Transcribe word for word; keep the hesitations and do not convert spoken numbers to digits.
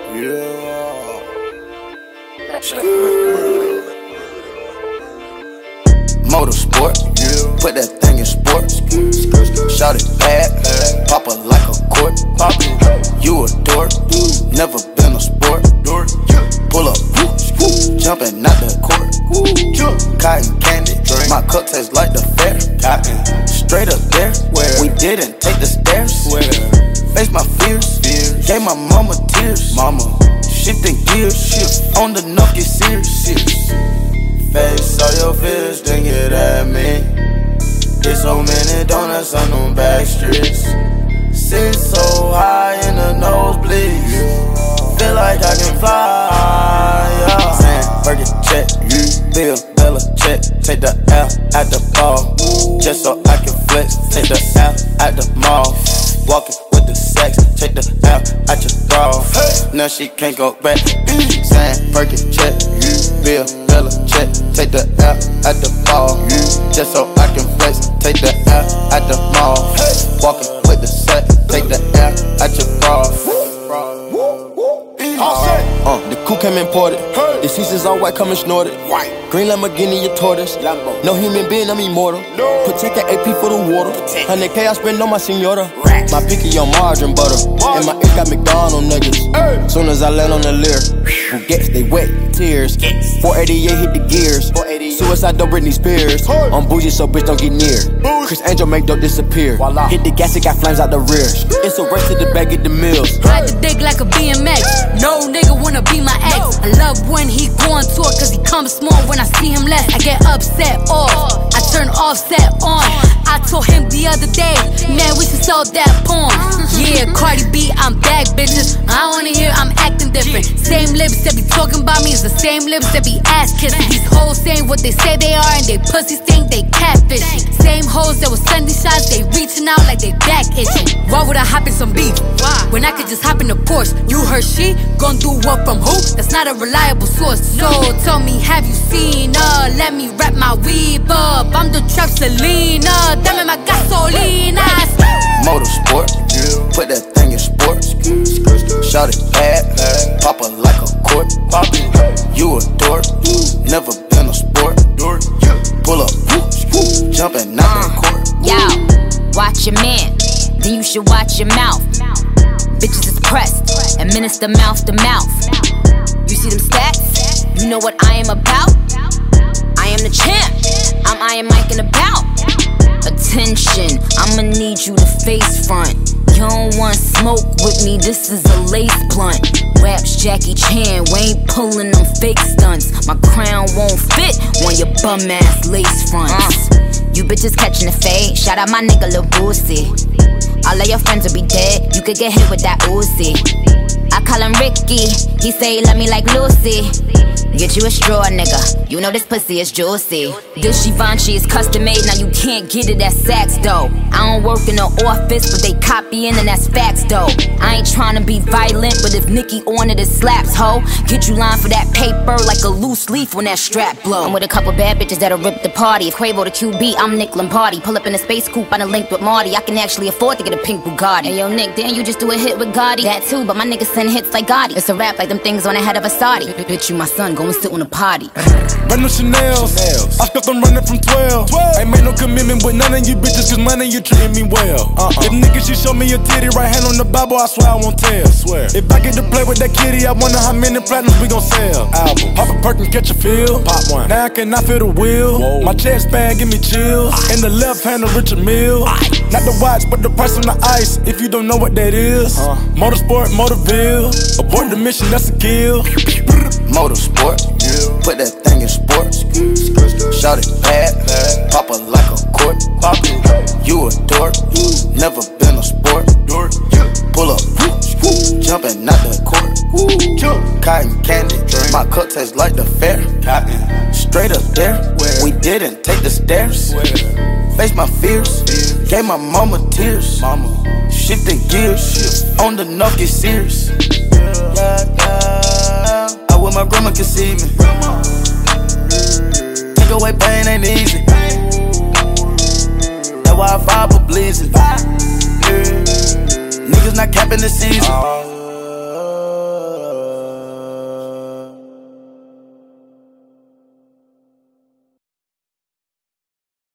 Yeah. Motorsport, yeah. Put that thing in sports. Shout it bad, pop it like a court. You a dork, never been a sport. Pull up, jumping out the court. Cotton candy, my cup tastes like the fair. Straight up there, we didn't take the stairs. Face my fears, gave my mama tears. Mama, shifting gears, shift on the knock, get serious. Face all your fears, then get at me. Get so many donuts on them back streets. Sit so high in the nosebleeds. Feel like I can fly, yeah. Saying, Burger check, Bill, Bella check. Take the L at the ball, just so I can flex. Take the L at the mall, walking with the sex. Take the L at your bra, now she can't go back. Saying, Burger check, Bill, Bella check. Take the L at the ball, just so I can flex. Take the L at the mall, walking with the set. Take the L at your bra. Uh, the coupe came imported. The seasons all white, coming snorted. White. Green Lamborghini, your tortoise. Lambo. No human being, I'm immortal. No. Protect that A P for the water. one hundred K I spend on my senora. Racks. My pinky on margarine butter. Margin. And my ink got McDonald's niggas. Hey. Soon as I land on the Lear, who gets they wet tears. Yes. four eighty-eight hit the gears. Suicide dope Britney Spears. Hey. I'm bougie, so bitch don't get near. Boosh. Chris Angel make dope disappear. Voila. Hit the gas, it got flames out the rear. It's a race to the back of the mills. Ride the dick like a B M X. No nigga wanna be my ex. I love when he go on tour, cause he comes small. When I see him less, I get upset off. I turn offset on. I told him the other day, man, we should sell that porn. Yeah, Cardi B, I'm back, bitches. I wanna hear I'm acting different. Same lips that be talking about me is the same lips that be ass kissing. These hoes saying what they say they are, and they pussies think they catfishing. Same hoes that was sending shots, they reaching out like they back itching. Why would I hop in some beef? Why? When I could just hop in the Porsche. You heard she gon' do what from who? That's not a reliable source. So tell me, have you seen her? Let me wrap my weave up. I'm the trap Selena. Dame my gasolina. Motorsport, yeah. Put that thing in sports. Shout it bad, pop it like a court. You a dork, never been a sport. Pull up, jumping out the court. Yo, watch your man, then you should watch your mouth. Bitches is pressed, administer mouth to mouth. You see them stats? You know what I am about? I am the champ, I'm Iron Mike and about. Attention, I'ma need you to face front. You don't want smoke with me, this is a lace blunt. Raps Jackie Chan, we ain't pulling them fake stunts. My crown won't fit on your bum ass lace fronts. uh, You bitches catching the fade, shout out my nigga Lil Boosie. All of your friends will be dead, you could get hit with that Uzi. I call him Ricky, he say he love me like Lucy. Get you a straw, nigga, you know this pussy is juicy. This Givenchy is custom made, now you can't get it at Saks though. I don't work in the office, but they copying and that's facts though. I ain't tryna be violent, but if Nicki on it, it slaps, ho. Get you line for that paper like a loose leaf when that strap blow. I'm with a couple bad bitches that'll rip the party. If Quavo the Q B, I'm Nick Lombardi. Pull up in a space coupe, I done linked with Marty. I can actually afford to get a pink Bugatti. Hey yo Nick, didn't you just do a hit with Gotti? That too, but my niggas send hits like Gotti. It's a rap like them things on the head of a Saudi. Bitch, you my son, go and sit on a potty. Brand new Chanel's, I stuck them running from twelve. Ain't made no commitment with none of you bitches, cause money you treating me well. uh-uh. If niggas she show me a titty, right hand on the Bible, I swear I won't tell. Swear. If I get to play with that kitty, I wonder how many platinums we gon' sell. Album. Pop a Perkins, catch a feel. Pop one. Now I cannot feel the wheel. Whoa. My chest band give me chills. Ice. In the left hand of Richard Mille. Ice. Not the watch, but the price on the ice. If you don't know what that is, uh. Motorsport, Motorville. Abort the mission, that's a kill. Motorsport, yeah. Put that thing in sports. Shout it bad, pop it like a court. You a dork, never been a sport. Pull up, jumping out the court. Cotton candy, my cup tastes like the fair. Straight up there, we didn't take the stairs. Face my fears, gave my mama tears. Shifting gears, on the knock, get serious. I wish my grandma could see me. Take away pain ain't easy. That's why I fire for bleeding. Niggas not capping the season.